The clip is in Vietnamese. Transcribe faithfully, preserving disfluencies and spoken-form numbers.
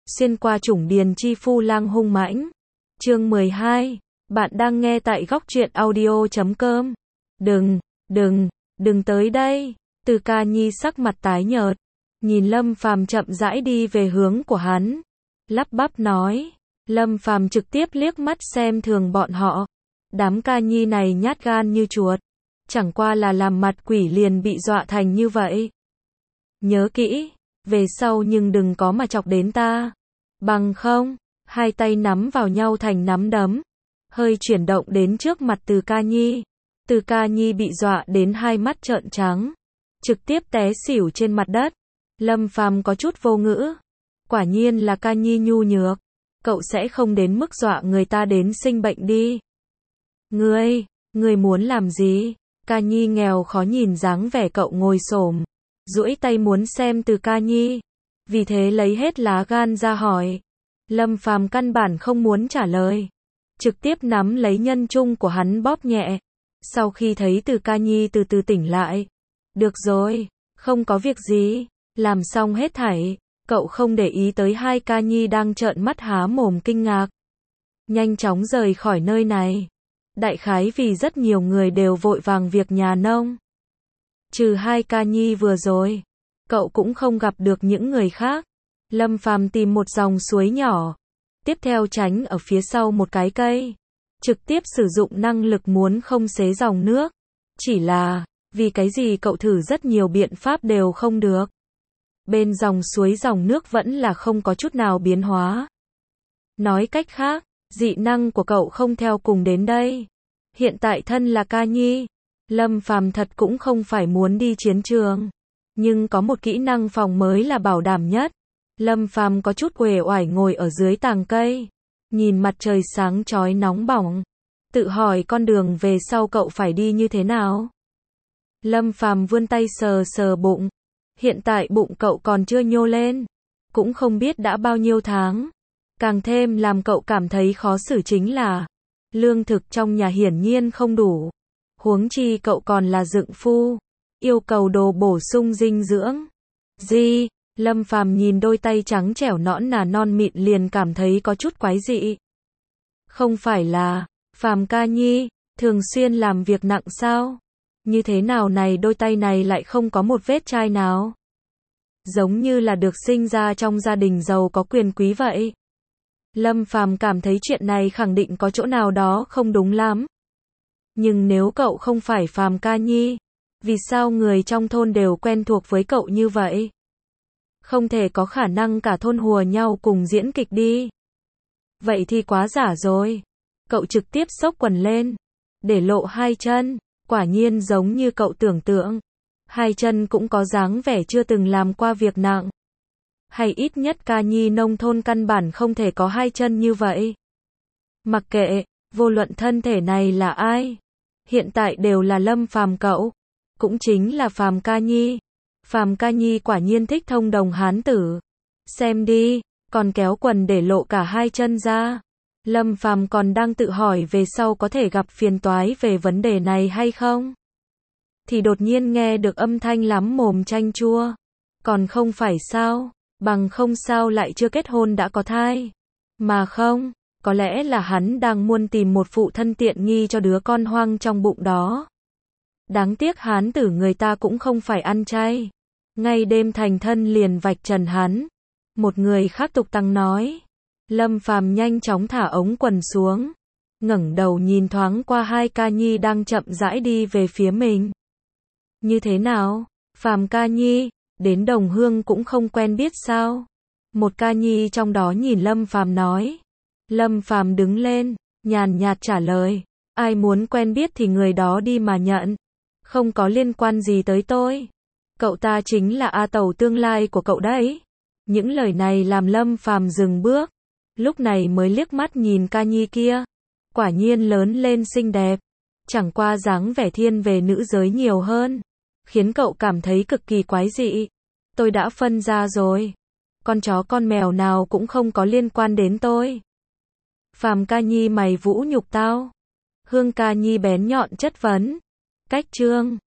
xuyên qua chủng điền chi phu lang hung mãnh. Chương mười hai, bạn đang nghe tại góc truyện audio chấm com. Đừng, đừng, đừng tới đây. Từ Ca Nhi sắc mặt tái nhợt, nhìn Lâm Phàm chậm rãi đi về hướng của hắn, lắp bắp nói. Lâm Phàm trực tiếp liếc mắt xem thường bọn họ. Đám Ca Nhi này nhát gan như chuột, chẳng qua là làm mặt quỷ liền bị dọa thành như vậy. Nhớ kỹ, về sau nhưng đừng có mà chọc đến ta. Bằng không, hai tay nắm vào nhau thành nắm đấm, hơi chuyển động đến trước mặt Từ Ca Nhi. Từ Ca Nhi bị dọa đến hai mắt trợn trắng, trực tiếp té xỉu trên mặt đất. Lâm Phàm có chút vô ngữ. Quả nhiên là Ca Nhi nhu nhược, cậu sẽ không đến mức dọa người ta đến sinh bệnh đi. Ngươi, ngươi muốn làm gì? Ca Nhi nghèo khó nhìn dáng vẻ cậu ngồi xổm, duỗi tay muốn xem Từ Ca Nhi, vì thế lấy hết lá gan ra hỏi. Lâm Phàm căn bản không muốn trả lời, trực tiếp nắm lấy nhân trung của hắn bóp nhẹ. Sau khi thấy Từ Ca Nhi từ từ tỉnh lại, được rồi, không có việc gì, làm xong hết thảy, cậu không để ý tới hai Ca Nhi đang trợn mắt há mồm kinh ngạc. Nhanh chóng rời khỏi nơi này. Đại khái vì rất nhiều người đều vội vàng việc nhà nông. Trừ hai Ca Nhi vừa rồi, cậu cũng không gặp được những người khác. Lâm Phàm tìm một dòng suối nhỏ, tiếp theo tránh ở phía sau một cái cây, trực tiếp sử dụng năng lực muốn không xế dòng nước. Chỉ là, vì cái gì cậu thử rất nhiều biện pháp đều không được. Bên dòng suối dòng nước vẫn là không có chút nào biến hóa. Nói cách khác, dị năng của cậu không theo cùng đến đây. Hiện tại thân là Ca Nhi, Lâm Phàm thật cũng không phải muốn đi chiến trường, nhưng có một kỹ năng phòng mới là bảo đảm nhất. Lâm Phàm có chút uể oải ngồi ở dưới tàng cây, nhìn mặt trời sáng chói nóng bỏng, tự hỏi con đường về sau cậu phải đi như thế nào. Lâm Phàm vươn tay sờ sờ bụng, hiện tại bụng cậu còn chưa nhô lên, cũng không biết đã bao nhiêu tháng. Càng thêm làm cậu cảm thấy khó xử chính là, lương thực trong nhà hiển nhiên không đủ, huống chi cậu còn là dượng phu, yêu cầu đồ bổ sung dinh dưỡng. Gì? Lâm Phàm nhìn đôi tay trắng trẻo nõn nà non mịn liền cảm thấy có chút quái dị. Không phải là, Phàm Ca Nhi, thường xuyên làm việc nặng sao? Như thế nào này đôi tay này lại không có một vết chai nào? Giống như là được sinh ra trong gia đình giàu có quyền quý vậy. Lâm Phàm cảm thấy chuyện này khẳng định có chỗ nào đó không đúng lắm. Nhưng nếu cậu không phải Phàm Ca Nhi, vì sao người trong thôn đều quen thuộc với cậu như vậy? Không thể có khả năng cả thôn hùa nhau cùng diễn kịch đi. Vậy thì quá giả rồi. Cậu trực tiếp xốc quần lên, để lộ hai chân, quả nhiên giống như cậu tưởng tượng. Hai chân cũng có dáng vẻ chưa từng làm qua việc nặng. Hay ít nhất Ca Nhi nông thôn căn bản không thể có hai chân như vậy. Mặc kệ, vô luận thân thể này là ai, hiện tại đều là Lâm Phàm cậu, cũng chính là Phàm Ca Nhi. Phàm Ca Nhi quả nhiên thích thông đồng hán tử. Xem đi, còn kéo quần để lộ cả hai chân ra. Lâm Phàm còn đang tự hỏi về sau có thể gặp phiền toái về vấn đề này hay không, thì đột nhiên nghe được âm thanh lắm mồm chanh chua. Còn không phải sao, bằng không sao lại chưa kết hôn đã có thai. Mà không, có lẽ là hắn đang muốn tìm một phụ thân tiện nghi cho đứa con hoang trong bụng đó. Đáng tiếc hán tử người ta cũng không phải ăn chay. Ngay đêm thành thân liền vạch trần hắn. Một người khác tục tăng nói. Lâm Phàm nhanh chóng thả ống quần xuống, ngẩng đầu nhìn thoáng qua hai Ca Nhi đang chậm rãi đi về phía mình. Như thế nào, Phàm Ca Nhi, đến đồng hương cũng không quen biết sao? Một Ca Nhi trong đó nhìn Lâm Phàm nói. Lâm Phàm đứng lên, nhàn nhạt trả lời, ai muốn quen biết thì người đó đi mà nhận, không có liên quan gì tới tôi. Cậu ta chính là A Tẩu tương lai của cậu đấy. Những lời này làm Lâm Phàm dừng bước, lúc này mới liếc mắt nhìn Ca Nhi kia, quả nhiên lớn lên xinh đẹp, chẳng qua dáng vẻ thiên về nữ giới nhiều hơn, khiến cậu cảm thấy cực kỳ quái dị. Tôi đã phân ra rồi, con chó con mèo nào cũng không có liên quan đến tôi. Phàm Ca Nhi mày vũ nhục tao? Hương Ca Nhi bén nhọn chất vấn. Cách chương